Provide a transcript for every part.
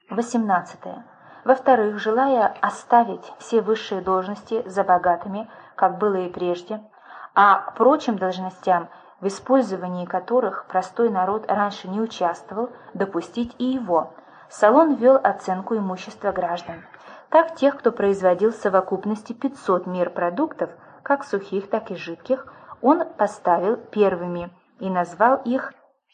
18. Во-вторых, желая оставить все высшие должности за богатыми, как было и прежде, а к прочим должностям, в использовании которых простой народ раньше не участвовал, допустить и его, Солон ввел оценку имущества граждан. Так тех, кто производил в совокупности 500 мер продуктов, как сухих, так и жидких, он поставил первыми и назвал их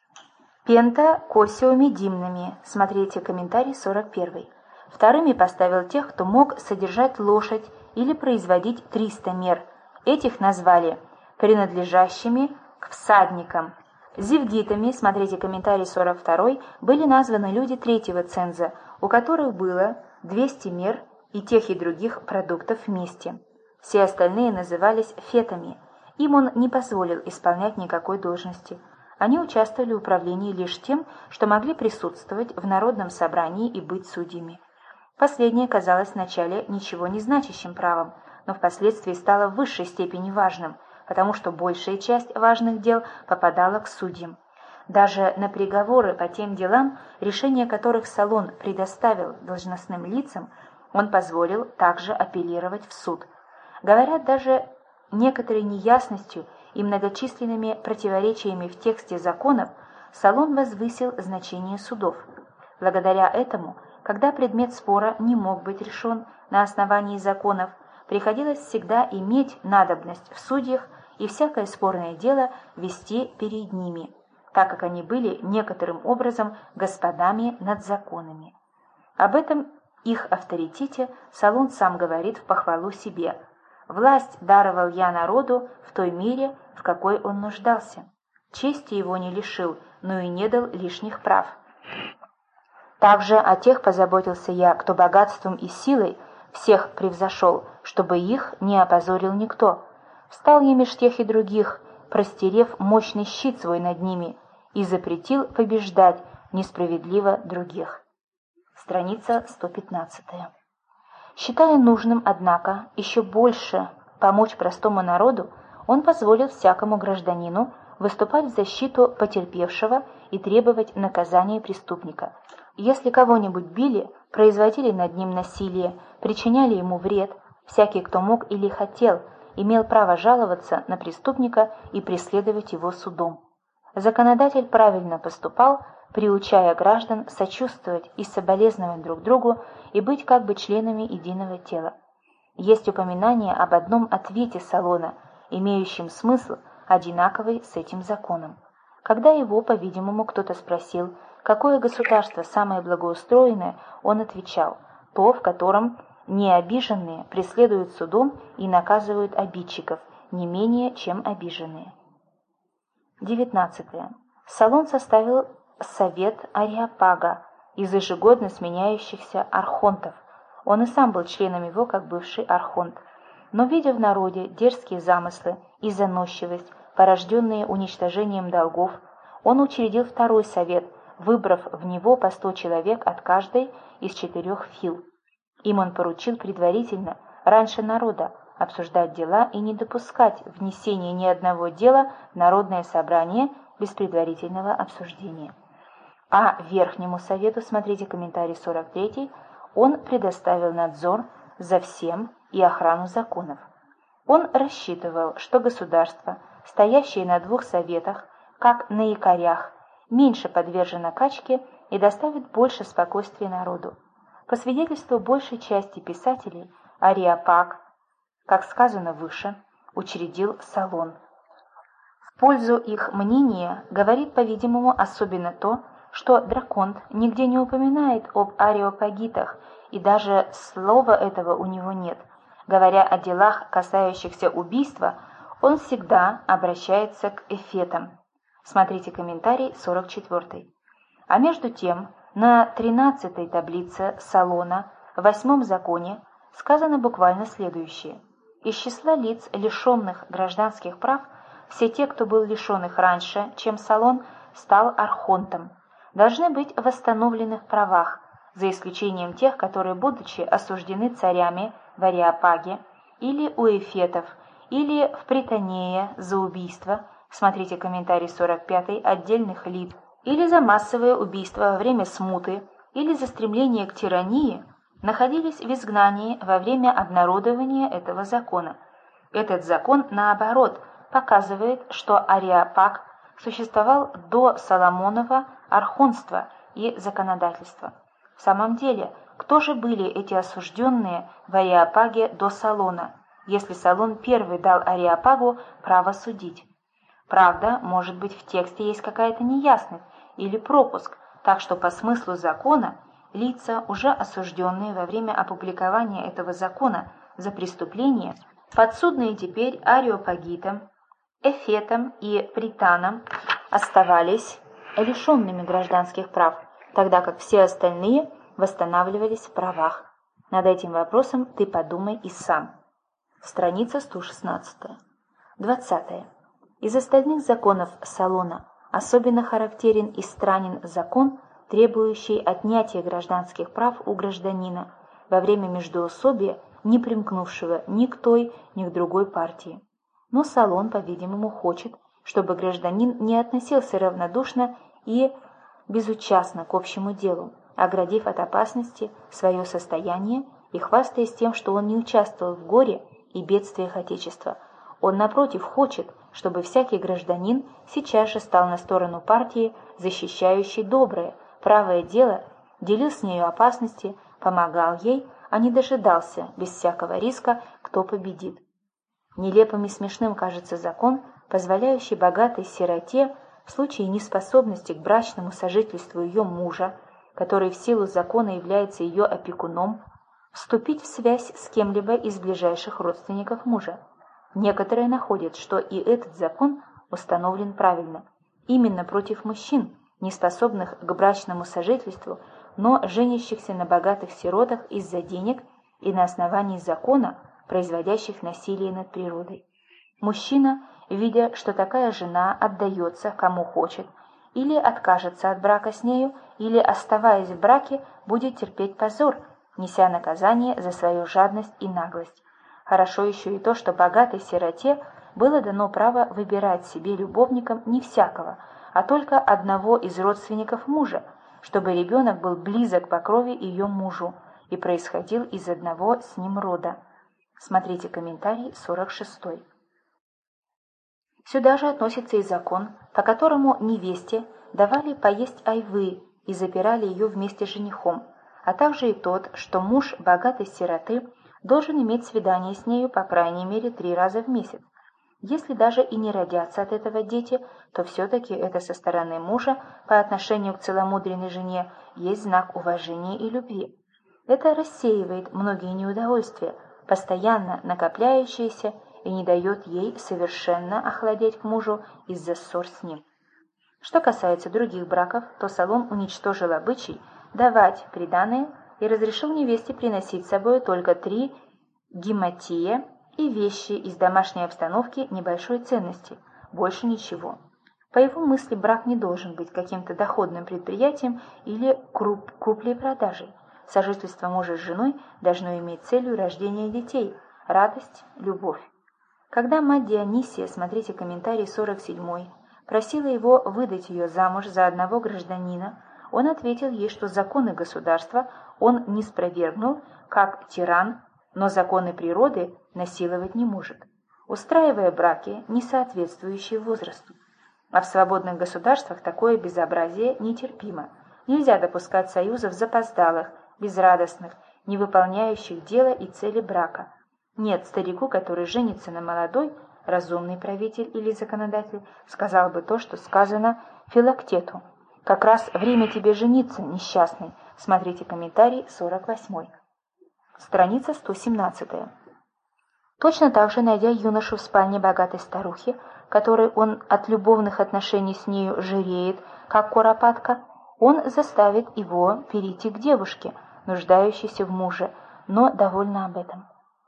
пентакосиомедимными. Смотрите комментарий 41. Вторыми поставил тех, кто мог содержать лошадь или производить 300 мер. Этих назвали принадлежащими к всадникам. Зевгитами, смотрите комментарий 42, были названы люди третьего ценза, у которых было 200 мер и тех и других продуктов вместе. Все остальные назывались фетами. Им он не позволил исполнять никакой должности. Они участвовали в управлении лишь тем, что могли присутствовать в народном собрании и быть судьями. Последнее казалось вначале ничего не значащим правом, но впоследствии стало в высшей степени важным, потому что большая часть важных дел попадала к судьям. Даже на приговоры по тем делам, решение которых Солон предоставил должностным лицам, он позволил также апеллировать в суд. Говорят, даже некоторой неясностью и многочисленными противоречиями в тексте законов Солон возвысил значение судов. Благодаря этому, когда предмет спора не мог быть решен на основании законов, приходилось всегда иметь надобность в судьях и всякое спорное дело вести перед ними, так как они были некоторым образом господами над законами. Об этом их авторитете Солон сам говорит в похвалу себе: «Власть даровал я народу в той мере, в какой он нуждался. Чести его не лишил, но и не дал лишних прав. Также о тех позаботился я, кто богатством и силой всех превзошел, чтобы их не опозорил никто. Встал я меж тех и других, простерев мощный щит свой над ними, и запретил побеждать несправедливо других». Страница 115. Считая нужным, однако, еще больше помочь простому народу, он позволил всякому гражданину выступать в защиту потерпевшего и требовать наказания преступника. Если кого-нибудь били, производили над ним насилие, причиняли ему вред, всякий, кто мог или хотел, имел право жаловаться на преступника и преследовать его судом. Законодатель правильно поступал, приучая граждан сочувствовать и соболезновать друг другу и быть как бы членами единого тела. Есть упоминание об одном ответе Солона, имеющем смысл, одинаковый с этим законом. Когда его, по-видимому, кто-то спросил, какое государство самое благоустроенное, он отвечал: то, в котором необиженные преследуют судом и наказывают обидчиков, не менее, чем обиженные. 19. Солон составил совет Ареопага из ежегодно сменяющихся архонтов. Он и сам был членом его, как бывший архонт. Но, видя в народе дерзкие замыслы и заносчивость, порожденные уничтожением долгов, он учредил второй совет, выбрав в него по 100 человек от каждой из 4 фил. Им он поручил предварительно, раньше народа, обсуждать дела и не допускать внесения ни одного дела в народное собрание без предварительного обсуждения. А Верхнему Совету, смотрите комментарий 43, он предоставил надзор за всем и охрану законов. Он рассчитывал, что государство, стоящее на 2 советах, как на якорях, меньше подвержено качке и доставит больше спокойствия народу. По свидетельству большей части писателей, Ареопаг, как сказано выше, учредил Солон. В пользу их мнения говорит, по-видимому, особенно то, что Драконт нигде не упоминает об ареопагитах, и даже слова этого у него нет. Говоря о делах, касающихся убийства, он всегда обращается к эфетам. Смотрите комментарий 44. А между тем, на 13-й таблице Солона, в 8 законе, сказано буквально следующее: из числа лиц, лишенных гражданских прав, все те, кто был лишен их раньше, чем Солон стал архонтом, должны быть в восстановленных правах, за исключением тех, которые, будучи осуждены царями в Ареопаге, или у эфетов, или в Притонее за убийство, смотрите комментарий 45, отдельных лиц, или за массовое убийство во время смуты, или за стремление к тирании находились в изгнании во время обнародования этого закона. Этот закон, наоборот, показывает, что ареопаг существовал до Соломонова архонства и законодательства. В самом деле, кто же были эти осужденные в ареопаге до Солона, если Солон первый дал ареопагу право судить? Правда, может быть, в тексте есть какая-то неясность или пропуск, так что по смыслу закона лица, уже осужденные во время опубликования этого закона за преступление, подсудные теперь ареопагитам, эфетам и пританам, оставались лишенными гражданских прав, тогда как все остальные восстанавливались в правах. Над этим вопросом ты подумай и сам. Страница 116. 20. Из остальных законов Солона особенно характерен и странен закон, требующий отнятия гражданских прав у гражданина во время междоусобия, не примкнувшего ни к той, ни к другой партии. Но Солон, по-видимому, хочет, чтобы гражданин не относился равнодушно и безучастно к общему делу, оградив от опасности свое состояние и хвастаясь тем, что он не участвовал в горе и бедствиях Отечества. Он, напротив, хочет, чтобы всякий гражданин сейчас же стал на сторону партии, защищающей доброе, правое дело, делил с нею опасности, помогал ей, а не дожидался, без всякого риска, кто победит. Нелепым и смешным кажется закон, позволяющий богатой сироте в случае неспособности к брачному сожительству ее мужа, который в силу закона является ее опекуном, вступить в связь с кем-либо из ближайших родственников мужа. Некоторые находят, что и этот закон установлен правильно, именно против мужчин, неспособных к брачному сожительству, но женящихся на богатых сиротах из-за денег и на основании закона, производящих насилие над природой. Мужчина, видя, что такая жена отдается кому хочет, или откажется от брака с нею, или, оставаясь в браке, будет терпеть позор, неся наказание за свою жадность и наглость. Хорошо еще и то, что богатой сироте было дано право выбирать себе любовником не всякого, а только одного из родственников мужа, чтобы ребенок был близок по крови ее мужу и происходил из одного с ним рода. Смотрите комментарий 46. Сюда же относится и закон, по которому невесте давали поесть айвы и запирали ее вместе с женихом, а также и тот, что муж богатой сироты должен иметь свидание с нею по крайней мере 3 раза в месяц. Если даже и не родятся от этого дети, то все-таки это со стороны мужа по отношению к целомудренной жене есть знак уважения и любви. Это рассеивает многие неудовольствия, постоянно накопляющиеся, и не дает ей совершенно охладеть к мужу из-за ссор с ним. Что касается других браков, то Солон уничтожил обычай давать приданое и разрешил невесте приносить с собой только 3 гематия и вещи из домашней обстановки небольшой ценности, больше ничего. По его мысли, брак не должен быть каким-то доходным предприятием или куплей-продажей. Сожительство мужа с женой должно иметь целью рождения детей, радость, любовь. Когда мать Дионисия, смотрите комментарий 47, просила его выдать ее замуж за одного гражданина, он ответил ей, что законы государства он не спровергнул, как тиран, но законы природы насиловать не может, устраивая браки, не соответствующие возрасту. А в свободных государствах такое безобразие нетерпимо. Нельзя допускать союзов запоздалых, безрадостных, не выполняющих дело и цели брака. Нет, старику, который женится на молодой, разумный правитель или законодатель сказал бы то, что сказано Филактету. Как раз время тебе жениться, несчастный. Смотрите комментарий 48. Страница 117. Точно так же, найдя юношу в спальне богатой старухи, которой он от любовных отношений с нею жиреет, как куропатка, он заставит его перейти к девушке, нуждающейся в муже, но довольна об этом.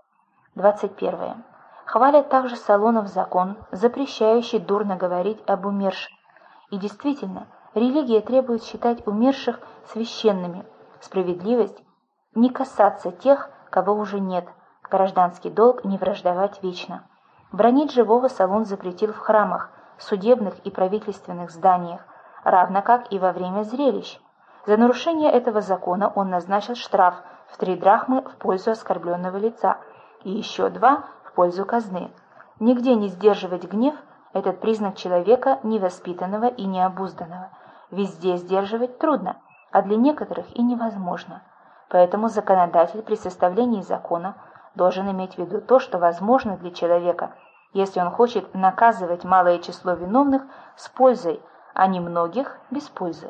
21. Хвалят также Солонов закон, запрещающий дурно говорить об умерших. И действительно, религия требует считать умерших священными, справедливость – не касаться тех, кого уже нет, гражданский долг – не враждовать вечно. Бранить живого Солон запретил в храмах, судебных и правительственных зданиях, равно как и во время зрелищ. За нарушение этого закона он назначил штраф в 3 драхмы в пользу оскорбленного лица и еще 2 в пользу казны. Нигде не сдерживать гнев – этот признак человека невоспитанного и необузданного. Везде сдерживать трудно, а для некоторых и невозможно. Поэтому законодатель при составлении закона должен иметь в виду то, что возможно для человека, если он хочет наказывать малое число виновных с пользой, а не многих без пользы.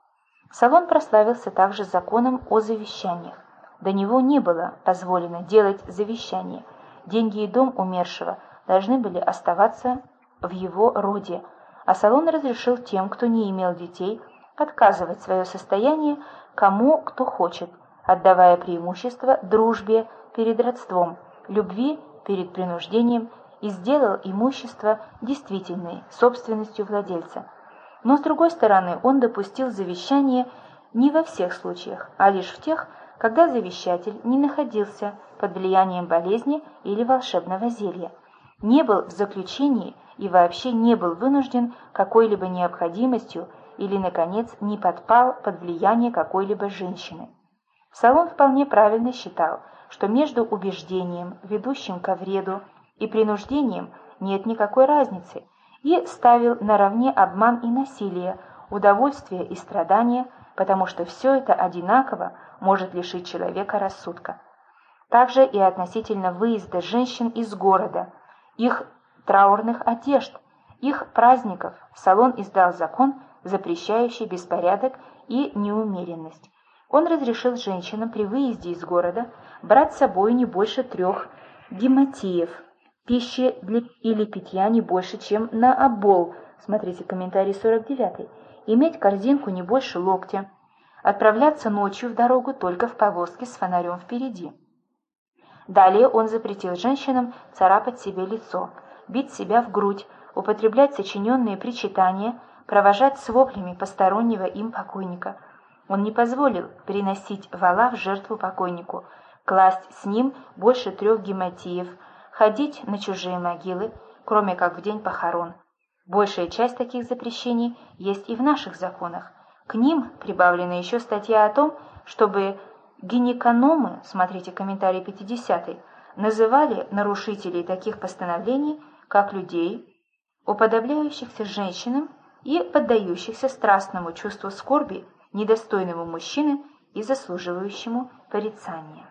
Солон прославился также законом о завещаниях. До него не было позволено делать завещание. Деньги и дом умершего должны были оставаться в его роде, а Солон разрешил тем, кто не имел детей, отказывать свое состояние кому кто хочет, отдавая преимущество дружбе перед родством, любви перед принуждением, и сделал имущество действительной собственностью владельца. Но, с другой стороны, он допустил завещание не во всех случаях, а лишь в тех, когда завещатель не находился под влиянием болезни или волшебного зелья, не был в заключении и вообще не был вынужден какой-либо необходимостью или, наконец, не подпал под влияние какой-либо женщины. Солон вполне правильно считал, что между убеждением, ведущим ко вреду, и принуждением нет никакой разницы, и ставил наравне обман и насилие, удовольствие и страдания, потому что все это одинаково может лишить человека рассудка. Также и относительно выезда женщин из города, их траурных одежд, их праздников Солон издал закон, запрещающий беспорядок и неумеренность. Он разрешил женщинам при выезде из города брать с собой не больше 3 гематиев, пищи или питья не больше, чем на обол, смотрите комментарий 49, иметь корзинку не больше локтя, отправляться ночью в дорогу только в повозке с фонарем впереди. Далее он запретил женщинам царапать себе лицо, бить себя в грудь, употреблять сочиненные причитания, провожать с воплями постороннего им покойника. Он не позволил приносить вола в жертву покойнику, класть с ним больше 3 гематиев, ходить на чужие могилы, кроме как в день похорон. Большая часть таких запрещений есть и в наших законах. К ним прибавлена еще статья о том, чтобы гинекономы, смотрите комментарий 50, называли нарушителей таких постановлений как людей, уподобляющихся женщинам и поддающихся страстному чувству скорби, недостойному мужчины и заслуживающему порицания.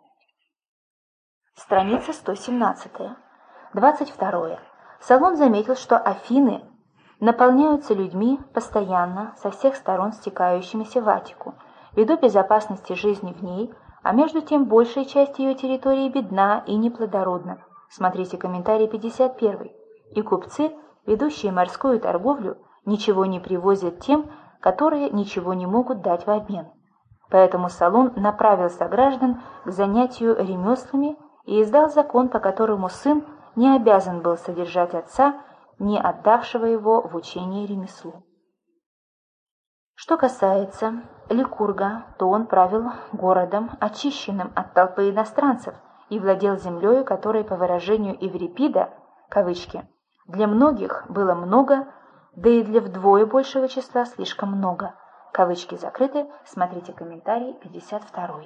Страница 117. 22. Солон заметил, что Афины наполняются людьми постоянно со всех сторон стекающимися в Аттику, ввиду безопасности жизни в ней, а между тем большая часть ее территории бедна и неплодородна. Смотрите комментарий 51. И купцы, ведущие морскую торговлю, ничего не привозят тем, которые ничего не могут дать в обмен. Поэтому Солон направил сограждан к занятию ремеслами и издал закон, по которому сын не обязан был содержать отца, не отдавшего его в учение ремеслу. Что касается Ликурга, то он правил городом, очищенным от толпы иностранцев, и владел землею, которой, по выражению Еврипида, кавычки, для многих было много, да и для вдвое большего числа слишком много. Кавычки закрыты, смотрите комментарий 52.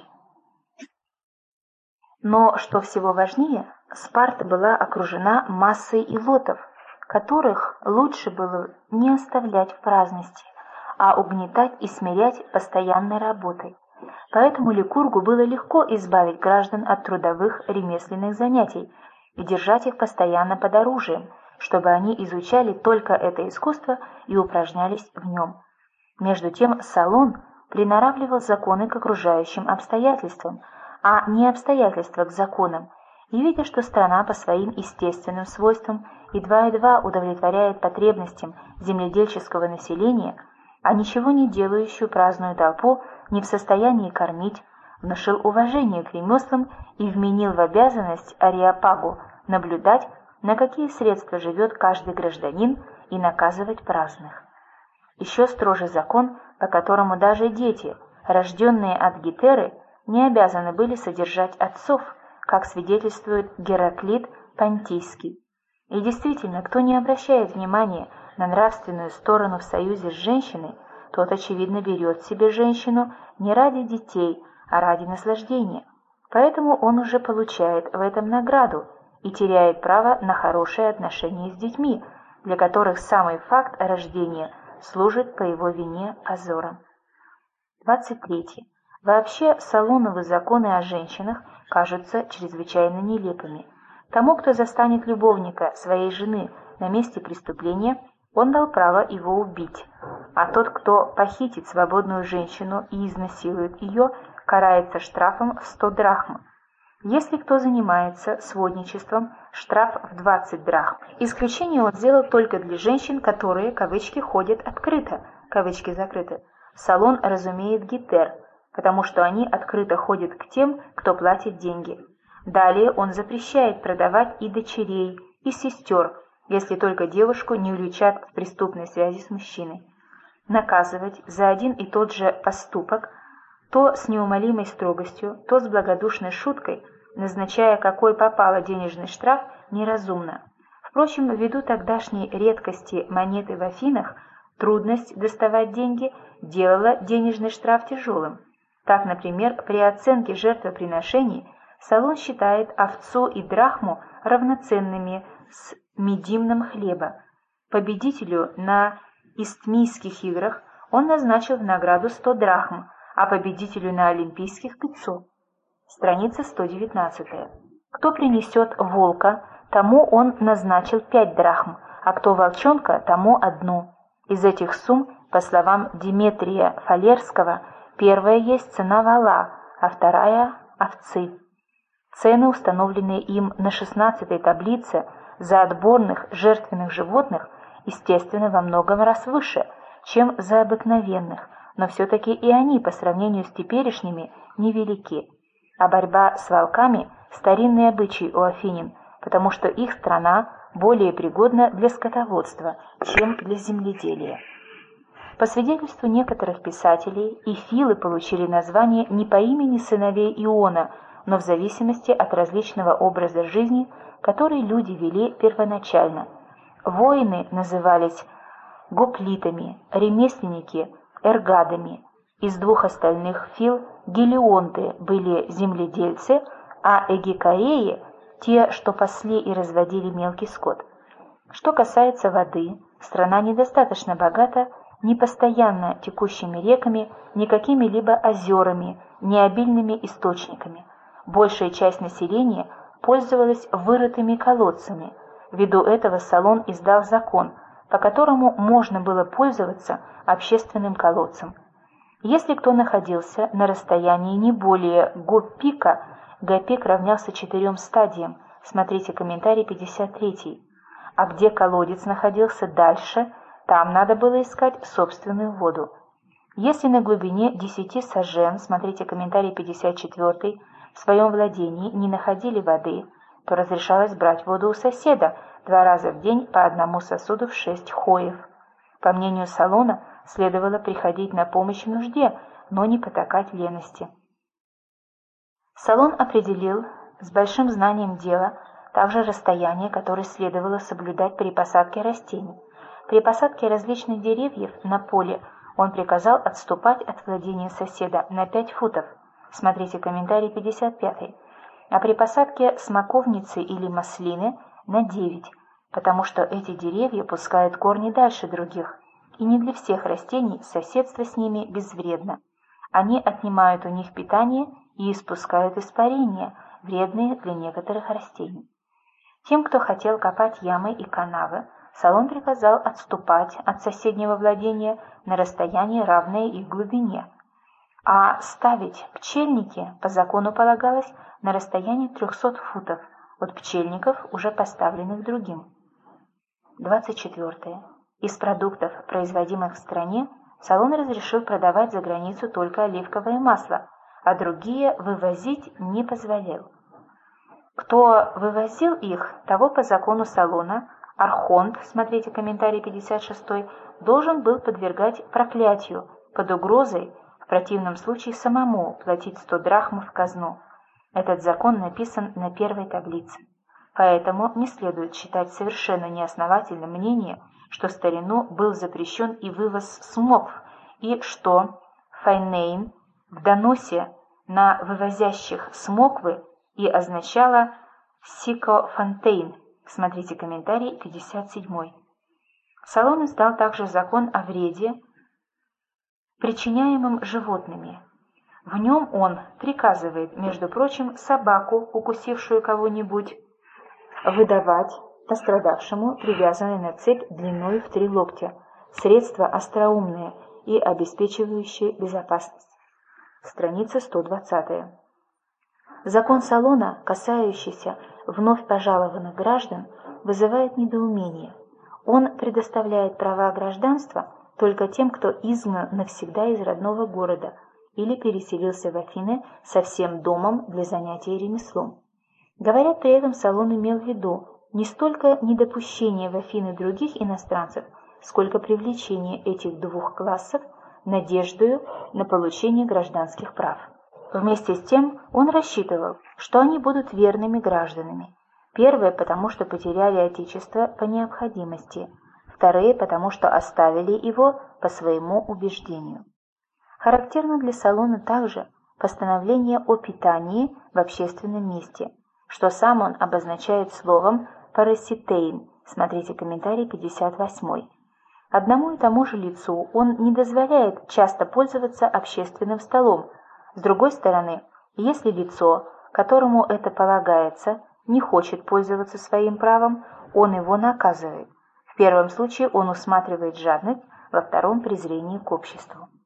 Но, что всего важнее, Спарта была окружена массой илотов, которых лучше было не оставлять в праздности, а угнетать и смирять постоянной работой. Поэтому Ликургу было легко избавить граждан от трудовых ремесленных занятий и держать их постоянно под оружием, чтобы они изучали только это искусство и упражнялись в нем. Между тем Солон приноравливал законы к окружающим обстоятельствам, а не обстоятельства к законам, и, видя, что страна по своим естественным свойствам едва-едва удовлетворяет потребностям земледельческого населения, а ничего не делающую праздную толпу не в состоянии кормить, внушил уважение к ремеслам и вменил в обязанность Ареопагу наблюдать, на какие средства живет каждый гражданин, и наказывать праздных. Еще строже закон, по которому даже дети, рожденные от Гетеры, не обязаны были содержать отцов, как свидетельствует Гераклит Понтийский. И действительно, кто не обращает внимания на нравственную сторону в союзе с женщиной, тот, очевидно, берет себе женщину не ради детей, а ради наслаждения. Поэтому он уже получает в этом награду и теряет право на хорошие отношения с детьми, для которых самый факт рождения служит по его вине позором. 23. Вообще, Солоновы законы о женщинах кажутся чрезвычайно нелепыми. Тому, кто застанет любовника своей жены на месте преступления, он дал право его убить, а тот, кто похитит свободную женщину и изнасилует ее, карается штрафом в 100 драхм. Если кто занимается сводничеством, штраф в 20 драхм. Исключение он сделал только для женщин, которые, кавычки, ходят открыто, кавычки закрыты. Солон разумеет гетер, потому что они открыто ходят к тем, кто платит деньги. Далее он запрещает продавать и дочерей, и сестер, если только девушку не увлечат в преступной связи с мужчиной. Наказывать за один и тот же поступок то с неумолимой строгостью, то с благодушной шуткой, назначая какой попало денежный штраф, неразумно. Впрочем, ввиду тогдашней редкости монеты в Афинах, трудность доставать деньги делала денежный штраф тяжелым. Так, например, при оценке жертвоприношений Солон считает овцу и драхму равноценными с медимном хлеба. Победителю на Истмийских играх он назначил в награду 100 драхм, а победителю на Олимпийских 500. Страница 119. Кто принесет волка, тому он назначил 5 драхм, а кто волчонка, тому 1. Из этих сумм, по словам Диметрия Фалерского, первая есть цена вола, а вторая – овцы. Цены, установленные им на 16-й таблице за отборных жертвенных животных, естественно, во многом раз выше, чем за обыкновенных, но все-таки и они по сравнению с теперешними невелики. А борьба с волками – старинный обычай у афинян, потому что их страна более пригодна для скотоводства, чем для земледелия. По свидетельству некоторых писателей, эфилы получили название не по имени сыновей Иона, но в зависимости от различного образа жизни, который люди вели первоначально. Воины назывались гоплитами, ремесленники – эргадами. Из двух остальных фил гелионты были земледельцы, а эгикареи – те, что пасли и разводили мелкий скот. Что касается воды, страна недостаточно богата ни постоянно текущими реками, ни какими-либо озерами, ни обильными источниками. Большая часть населения пользовалась вырытыми колодцами. Ввиду этого Солон издал закон, по которому можно было пользоваться общественным колодцем. Если кто находился на расстоянии не более гопика, гопик равнялся 4 стадиям, смотрите комментарий 53, а где колодец находился дальше, там надо было искать собственную воду. Если на глубине 10 сажен, смотрите комментарий 54, в своем владении не находили воды, то разрешалось брать воду у соседа 2 раза в день по 1 сосуду в 6 хоев. По мнению Солона, следовало приходить на помощь в нужде, но не потакать лености. Солон определил с большим знанием дела также расстояние, которое следовало соблюдать при посадке растений. При посадке различных деревьев на поле он приказал отступать от владения соседа на 5 футов, смотрите комментарий 55, а при посадке смоковницы или маслины на 9, потому что эти деревья пускают корни дальше других, и не для всех растений соседство с ними безвредно. Они отнимают у них питание и испускают испарения, вредные для некоторых растений. Тем, кто хотел копать ямы и канавы, Солон приказал отступать от соседнего владения на расстояние, равное их глубине, а ставить пчельники по закону полагалось на расстоянии 300 футов от пчельников, уже поставленных другим. 24. Из продуктов, производимых в стране, Солон разрешил продавать за границу только оливковое масло, а другие вывозить не позволял. Кто вывозил их, того по закону Солона архонт, смотрите комментарий 56, должен был подвергать проклятию под угрозой, в противном случае самому платить 100 драхм в казну. Этот закон написан на первой таблице. Поэтому не следует считать совершенно неосновательным мнение, что в старину был запрещен и вывоз смокв и что «файнейн» в доносе на вывозящих смоквы и означало «сикофонтейн». Смотрите комментарий 57. Солон издал также закон о вреде, причиняемым животными. В нем он приказывает, между прочим, собаку, укусившую кого-нибудь, выдавать пострадавшему привязанное на цепь длиной в 3 локтя, средства остроумные и обеспечивающие безопасность. Страница 120. Закон Солона, касающийся вновь пожалованных граждан, вызывает недоумение. Он предоставляет права гражданства только тем, кто изгнан навсегда из родного города или переселился в Афины со всем домом для занятия ремеслом. Говорят, при этом Солон имел в виду не столько недопущение в Афины других иностранцев, сколько привлечение этих двух классов надеждою на получение гражданских прав. Вместе с тем он рассчитывал, что они будут верными гражданами. Первые, потому что потеряли отечество по необходимости, вторые, потому что оставили его по своему убеждению. Характерно для Солона также постановление о питании в общественном месте, что сам он обозначает словом «параситейн», смотрите комментарий 58. Одному и тому же лицу он не дозволяет часто пользоваться общественным столом. С другой стороны, если лицо, которому это полагается, не хочет пользоваться своим правом, он его наказывает. В первом случае он усматривает жадность, во втором – презрение к обществу.